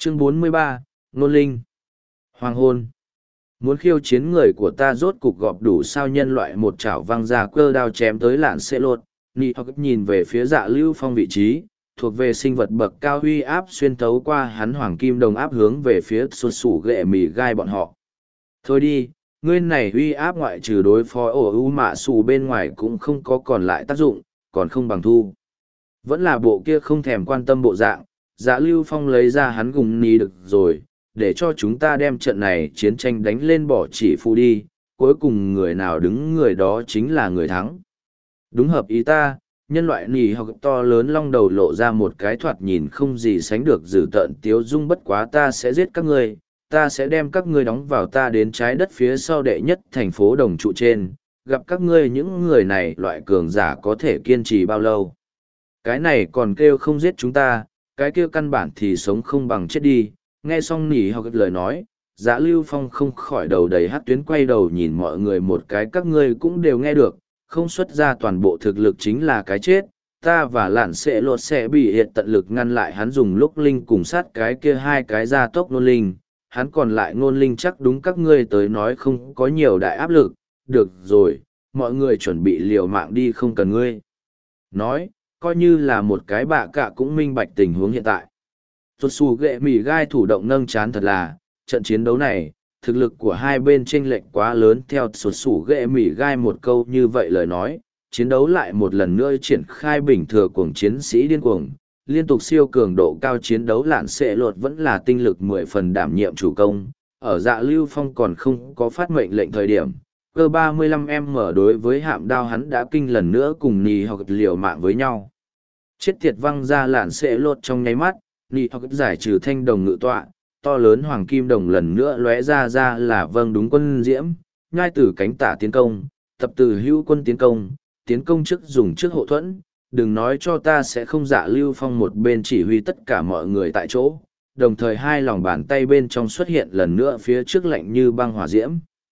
Chương 43, Nôn Linh. Hoàng hôn. Muốn khiêu chiến người của ta rốt cục gọp đủ sao nhân loại một chảo văng ra cơ đao chém tới lạn sẽ lột. Nị hoặc nhìn về phía Dạ Lưu Phong vị trí, thuộc về sinh vật bậc cao huy áp xuyên thấu qua hắn hoàng kim đồng áp hướng về phía sụt sủ ghệ mì gai bọn họ. Thôi đi, ngươi này huy áp ngoại trừ đối phó ổ u mạ xù bên ngoài cũng không có còn lại tác dụng, còn không bằng thu. Vẫn là bộ kia không thèm quan tâm bộ dạng, Dạ Lưu Phong lấy ra hắn gùng ní được rồi, để cho chúng ta đem trận này chiến tranh đánh lên bỏ chỉ phụ đi, cuối cùng người nào đứng người đó chính là người thắng. Đúng hợp ý ta, nhân loại nỉ hoặc to lớn long đầu lộ ra một cái thoạt nhìn không gì sánh được dữ tợn tiếu dung, bất quá ta sẽ giết các ngươi, ta sẽ đem các ngươi đóng vào ta đến trái đất phía sau đệ nhất thành phố đồng trụ trên, gặp các ngươi những người này loại cường giả có thể kiên trì bao lâu. Cái này còn kêu không giết chúng ta, cái kia căn bản thì sống không bằng chết đi. Nghe xong nỉ hoặc lời nói, Dạ Lưu Phong không khỏi đầu đầy hát tuyến, quay đầu nhìn mọi người một cái, các ngươi cũng đều nghe được, không xuất ra toàn bộ thực lực chính là cái chết, ta và lạn sẽ lột sẽ bị hiện tận lực ngăn lại hắn dùng lúc linh cùng sát cái kia hai cái gia tốc nôn linh, hắn còn lại nôn linh chắc đúng các ngươi tới nói không có nhiều đại áp lực, được rồi, mọi người chuẩn bị liều mạng đi, không cần ngươi nói, coi như là một cái bạ cạ cũng minh bạch tình huống hiện tại. Tuột xù ghệ mì gai thủ động nâng chán, thật là, trận chiến đấu này, thực lực của hai bên chênh lệch quá lớn. Theo sụt sủ ghệ mỉ gai một câu như vậy lời nói, chiến đấu lại một lần nữa triển khai bình thừa cuồng chiến sĩ điên cuồng, liên tục siêu cường độ cao chiến đấu. Lạn sẽ lột vẫn là tinh lực 10 phần đảm nhiệm chủ công, ở Dạ Lưu Phong còn không có phát mệnh lệnh thời điểm, cơ 35M đối với hạm đao hắn đã kinh lần nữa cùng nì hoặc liều mạng với nhau. Chết tiệt văng ra lạn sẽ lột trong nháy mắt, nì hoặc giải trừ thanh đồng ngự tọa, to lớn hoàng kim đồng lần nữa lóe ra là vâng đúng quân diễm, ngay từ cánh tả tiến công, tập từ hữu quân tiến công trước dùng trước hộ thuẫn, đừng nói cho ta sẽ không. Dạ Lưu Phong một bên chỉ huy tất cả mọi người tại chỗ, đồng thời hai lòng bàn tay bên trong xuất hiện lần nữa phía trước lạnh như băng hỏa diễm.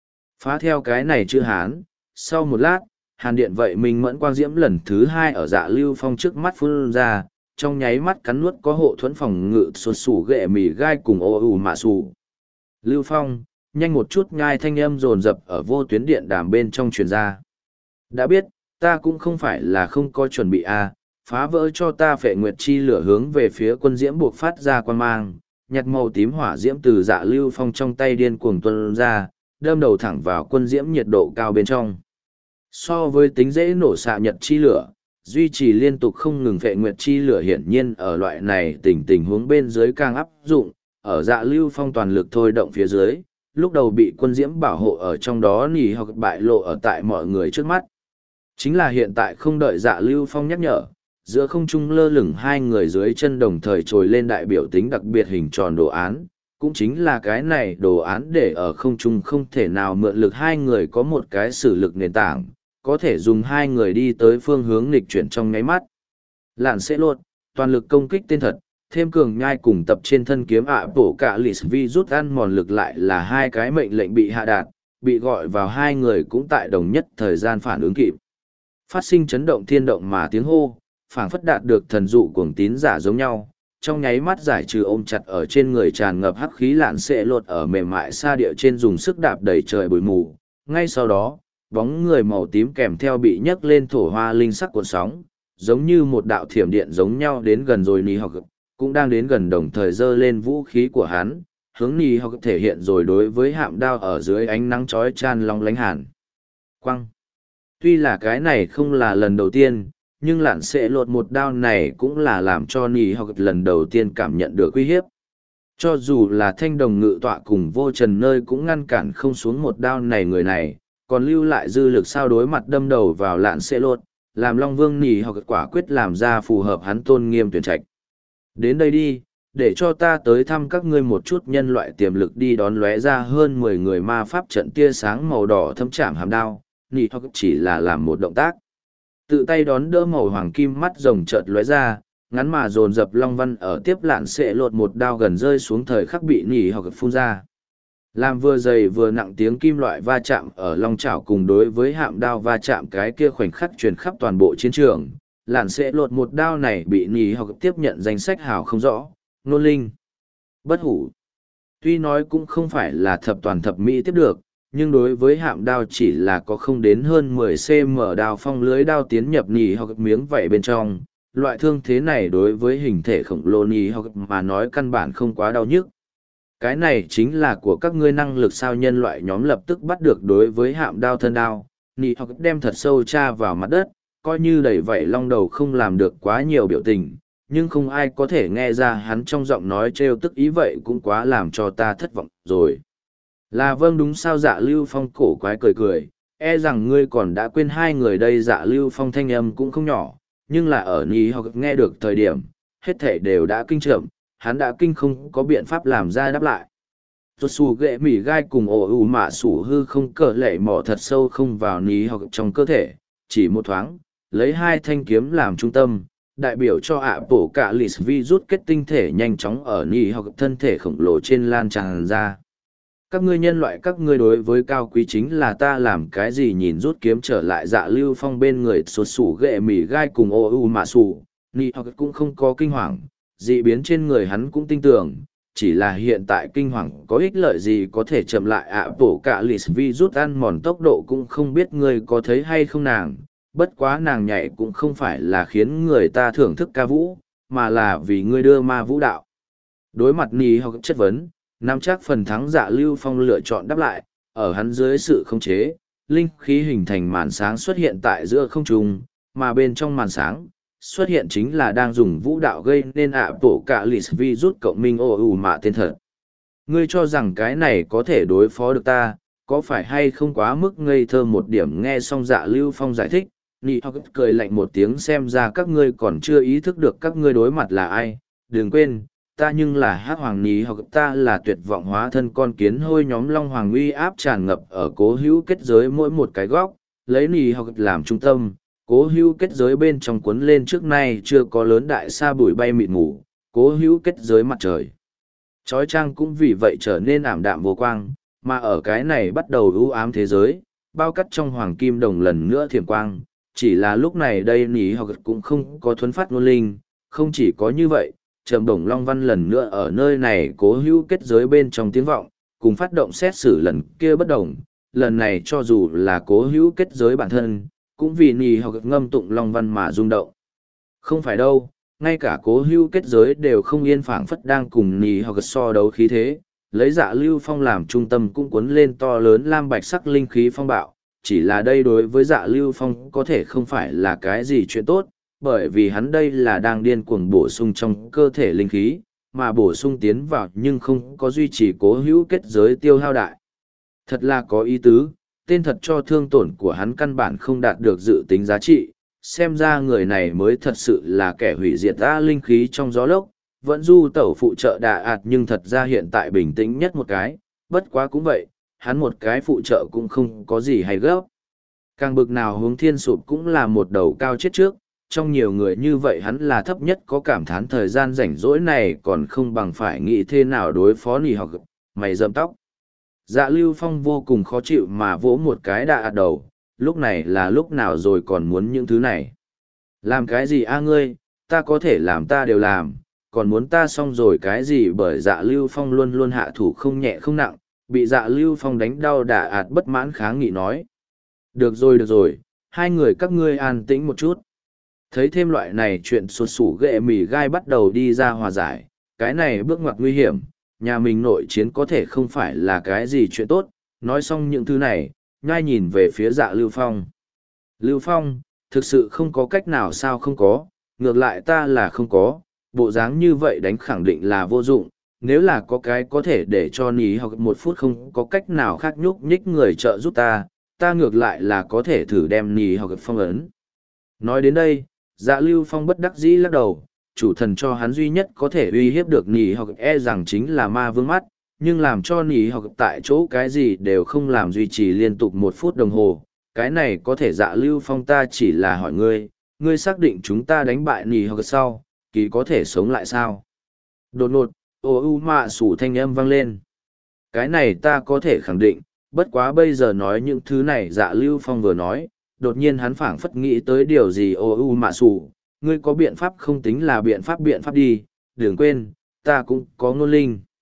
Phá theo cái này chữ Hán, sau một lát, hàn điện vậy mình mẫn quang diễm lần thứ hai ở Dạ Lưu Phong trước mắt phun ra, trong nháy mắt cắn nuốt có hộ thuẫn phòng ngự sụt sủ ghệ mì gai cùng ô ù mạ sủ. Lưu Phong, nhanh một chút, ngai thanh âm dồn dập ở vô tuyến điện đàm bên trong truyền ra. Đã biết, ta cũng không phải là không có chuẩn bị phá vỡ cho ta. Phệ nguyệt chi lửa hướng về phía quân diễm buộc phát ra quan mang, nhặt màu tím hỏa diễm từ Dạ Lưu Phong trong tay điên cuồng tuôn ra, đâm đầu thẳng vào quân diễm nhiệt độ cao bên trong. So với tính dễ nổ xạ nhật chi lửa, duy trì liên tục không ngừng phệ nguyệt chi lửa hiển nhiên ở loại này tình huống bên dưới càng áp dụng. Ở Dạ Lưu Phong toàn lực thôi động phía dưới, lúc đầu bị quân diễm bảo hộ ở trong đó nỉ hoặc bại lộ ở tại mọi người trước mắt. Chính là hiện tại không đợi Dạ Lưu Phong nhắc nhở, giữa không trung lơ lửng hai người dưới chân đồng thời trồi lên đại biểu tính đặc biệt hình tròn đồ án. Cũng chính là cái này đồ án để ở không trung không thể nào mượn lực hai người có một cái sử lực nền tảng, có thể dùng hai người đi tới phương hướng nghịch chuyển trong nháy mắt. Lạn sẽ lột, toàn lực công kích tên thật, thêm cường nhai cùng tập trên thân kiếm bổ cả lì vi rút ăn mòn lực, lại là hai cái mệnh lệnh bị hạ đạt, bị gọi vào hai người cũng tại đồng nhất thời gian phản ứng kịp. Phát sinh chấn động thiên động mà tiếng hô, phảng phất đạt được thần dụ cuồng tín giả giống nhau, trong nháy mắt giải trừ ôm chặt ở trên người tràn ngập hắc khí. Lạn sẽ lột ở mềm mại xa địa trên dùng sức đạp đầy trời bụi mù, ngay sau đó, bóng người màu tím kèm theo bị nhấc lên thổ hoa linh sắc cuộn sóng, giống như một đạo thiểm điện giống nhau đến gần rồi. Nì học cũng đang đến gần, đồng thời giơ lên vũ khí của hắn, hướng nì học thể hiện rồi đối với hạm đao ở dưới ánh nắng chói chan long lánh hàn quăng. Tuy là cái này không là lần đầu tiên, nhưng lạn sẽ lột một đao này cũng là làm cho nì học lần đầu tiên cảm nhận được uy hiếp. Cho dù là thanh đồng ngự tọa cùng vô trần nơi cũng ngăn cản không xuống một đao này, người này còn lưu lại dư lực sao đối mặt đâm đầu vào lạn sẽ lột, làm Long Vương nỉ hoặc quả quyết làm ra phù hợp hắn tôn nghiêm tuyển trạch. Đến đây đi, để cho ta tới thăm các ngươi một chút. Nhân loại tiềm lực đi đón lóe ra hơn 10 người ma pháp trận tia sáng màu đỏ thâm chạm hàm đao, nỉ hoặc chỉ là làm một động tác. Tự tay đón đỡ màu hoàng kim mắt rồng chợt lóe ra, ngắn mà dồn dập long văn ở tiếp lạn sẽ lột một đao gần rơi xuống thời khắc bị nỉ hoặc phun ra. Làm vừa dày vừa nặng tiếng kim loại va chạm ở long chảo cùng đối với hạm đao va chạm cái kia khoảnh khắc truyền khắp toàn bộ chiến trường. Lạn sẽ lột một đao này bị nỉ hoặc tiếp nhận danh sách hào không rõ, nôn linh. Bất hủ. Tuy nói cũng không phải là thập toàn thập mỹ tiếp được, nhưng đối với hạm đao chỉ là có không đến hơn 10 cm đao phong lưới đao tiến nhập nỉ hoặc miếng vảy bên trong. Loại thương thế này đối với hình thể khổng lồ nỉ hoặc mà nói căn bản không quá đau nhức. Cái này chính là của các ngươi năng lực sao nhân loại nhóm lập tức bắt được đối với hạm đao thân đao. Nỉ hoặc đem thật sâu tra vào mặt đất, coi như đẩy vảy long đầu không làm được quá nhiều biểu tình, nhưng không ai có thể nghe ra hắn trong giọng nói trêu tức ý vậy cũng quá làm cho ta thất vọng rồi. Là vâng đúng sao Dạ Lưu Phong cổ quái cười cười, e rằng ngươi còn đã quên hai người đây. Dạ Lưu Phong thanh âm cũng không nhỏ, nhưng là ở Nhi hoặc nghe được thời điểm, hết thể đều đã kinh trợm, hắn đã kinh không có biện pháp làm ra đáp lại. Tuột xù ghệ mỉ gai cùng ổ ủ mạ sủ hư không cờ lệ mỏ thật sâu không vào Nhi hoặc trong cơ thể, chỉ một thoáng, lấy hai thanh kiếm làm trung tâm, đại biểu cho ạ bổ cả lì vi rút kết tinh thể nhanh chóng ở Nhi hoặc thân thể khổng lồ trên lan tràn ra. Các ngươi nhân loại các ngươi đối với cao quý chính là ta làm cái gì nhìn rút kiếm trở lại Dạ Lưu Phong bên người sụt sủ ghệ mỉ gai cùng ô u mạ sủ, Nhi hoặc cũng không có kinh hoàng, dị biến trên người hắn cũng tin tưởng, chỉ là hiện tại kinh hoàng có ích lợi gì có thể chậm lại ạ bổ cả lì vi rút ăn mòn tốc độ cũng không biết ngươi có thấy hay không nàng, bất quá nàng nhảy cũng không phải là khiến người ta thưởng thức ca vũ, mà là vì ngươi đưa ma vũ đạo. Đối mặt Nhi hoặc chất vấn, nắm chắc phần thắng Dạ Lưu Phong lựa chọn đáp lại, ở hắn dưới sự khống chế, linh khí hình thành màn sáng xuất hiện tại giữa không trung, mà bên trong màn sáng, xuất hiện chính là đang dùng vũ đạo gây nên ạ bổ cả lì vi rút cộng minh ô ủ mạ tên thật. Ngươi cho rằng cái này có thể đối phó được ta, có phải hay không quá mức ngây thơ một điểm. Nghe xong Dạ Lưu Phong giải thích, Nị Học cười lạnh một tiếng, xem ra các ngươi còn chưa ý thức được các ngươi đối mặt là ai. Đừng quên, ta nhưng là Hắc Hoàng Nị Học, ta là tuyệt vọng hóa thân con kiến hôi nhóm Long Hoàng uy áp tràn ngập ở cố hữu kết giới mỗi một cái góc, lấy Nị Học làm trung tâm, cố hữu kết giới bên trong cuốn lên trước nay chưa có lớn đại sa bụi bay mịt mù, cố hữu kết giới mặt trời. Chói chang cũng vì vậy trở nên ảm đạm vô quang, mà ở cái này bắt đầu u ám thế giới, bao cắt trong hoàng kim đồng lần nữa thiểm quang, chỉ là lúc này đây Nị Học cũng không có thuấn phát ngôn linh, không chỉ có như vậy, trầm đồng long văn lần nữa ở nơi này cố hữu kết giới bên trong tiếng vọng, cùng phát động xét xử lần kia bất đồng, lần này cho dù là cố hữu kết giới bản thân, cũng vì Nị Học ngâm tụng long văn mà rung động. Không phải đâu, ngay cả cố hữu kết giới đều không yên, phảng phất đang cùng Nị Học so đấu khí thế, lấy Dạ Lưu Phong làm trung tâm cũng cuốn lên to lớn lam bạch sắc linh khí phong bạo, chỉ là đây đối với Dạ Lưu Phong có thể không phải là cái gì chuyện tốt, bởi vì hắn đây là đang điên cuồng bổ sung trong cơ thể linh khí, mà bổ sung tiến vào nhưng không có duy trì cố hữu kết giới tiêu hao đại. Thật là có ý tứ, tên thật cho thương tổn của hắn căn bản không đạt được dự tính giá trị, xem ra người này mới thật sự là kẻ hủy diệt ra linh khí trong gió lốc, vẫn du tẩu phụ trợ đà ạt nhưng thật ra hiện tại bình tĩnh nhất một cái, bất quá cũng vậy, hắn một cái phụ trợ cũng không có gì hay gấp. Càng bực nào hướng thiên sụp cũng là một đầu cao chết trước, trong nhiều người như vậy hắn là thấp nhất, có cảm thán thời gian rảnh rỗi này còn không bằng phải nghĩ thế nào đối phó Nị Học, mày rậm tóc. Dạ Lưu Phong vô cùng khó chịu mà vỗ một cái đà đầu, lúc này là lúc nào rồi còn muốn những thứ này. Làm cái gì a ngươi, ta có thể làm ta đều làm, còn muốn ta xong rồi cái gì, bởi Dạ Lưu Phong luôn luôn hạ thủ không nhẹ không nặng, bị Dạ Lưu Phong đánh đau đà bất mãn kháng nghị nói. Được rồi, hai người các ngươi an tĩnh một chút. Thấy thêm loại này chuyện sụt sủ ghệ mỉ gai bắt đầu đi ra hòa giải, cái này bước ngoặt nguy hiểm, nhà mình nội chiến có thể không phải là cái gì chuyện tốt. Nói xong những thứ này, nhai nhìn về phía Dạ Lưu Phong. Lưu Phong, thực sự không có cách nào sao không có, ngược lại ta là không có, bộ dáng như vậy đánh khẳng định là vô dụng, nếu là có cái có thể để cho Nị Học một phút không có cách nào khác nhúc nhích người trợ giúp ta ngược lại là có thể thử đem Nị Học phong ấn. Nói đến đây, Dạ Lưu Phong bất đắc dĩ lắc đầu, chủ thần cho hắn duy nhất có thể uy hiếp được Nị Học e rằng chính là ma vương mắt, nhưng làm cho Nị Học tại chỗ cái gì đều không làm duy trì liên tục 1 phút đồng hồ, cái này có thể. Dạ Lưu Phong, ta chỉ là hỏi ngươi xác định chúng ta đánh bại Nị Học sau, kỳ có thể sống lại sao? Đột ngột, ô u mạ sủ thanh âm vang lên. Cái này ta có thể khẳng định, bất quá bây giờ nói những thứ này. Dạ Lưu Phong vừa nói, đột nhiên hắn phảng phất nghĩ tới điều gì. Ô u mạ sủ, ngươi có biện pháp không? Tính là biện pháp đi, đừng quên, ta cũng có ngôn linh.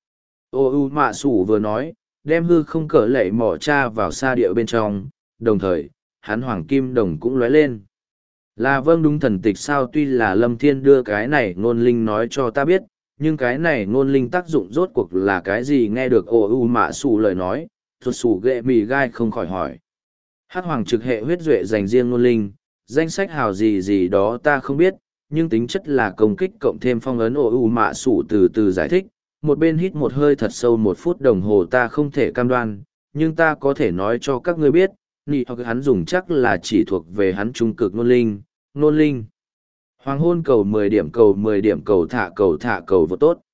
Ô u mạ sủ vừa nói, đem hư không cỡ lệ mỏ cha vào xa địa bên trong, đồng thời, hắn hoàng kim đồng cũng lóe lên. Là vâng đúng thần tịch sao, tuy là Lâm Thiên đưa cái này ngôn linh nói cho ta biết, nhưng cái này ngôn linh tác dụng rốt cuộc là cái gì? Nghe được ô u mạ sủ lời nói, ruột sủ ghệ mì gai không khỏi hỏi. Hắc hoàng trực hệ huyết duệ dành riêng ngôn linh, danh sách hào gì gì đó ta không biết, nhưng tính chất là công kích cộng thêm phong ấn. Ô u mạ sủ từ từ giải thích, một bên hít một hơi thật sâu 1 phút đồng hồ. Ta không thể cam đoan, nhưng ta có thể nói cho các ngươi biết, nị hoặc hắn dùng chắc là chỉ thuộc về hắn trung cực ngôn linh. Ngôn linh hoàng hôn cầu 10 điểm, cầu 10 điểm, cầu thả cầu vô tốt.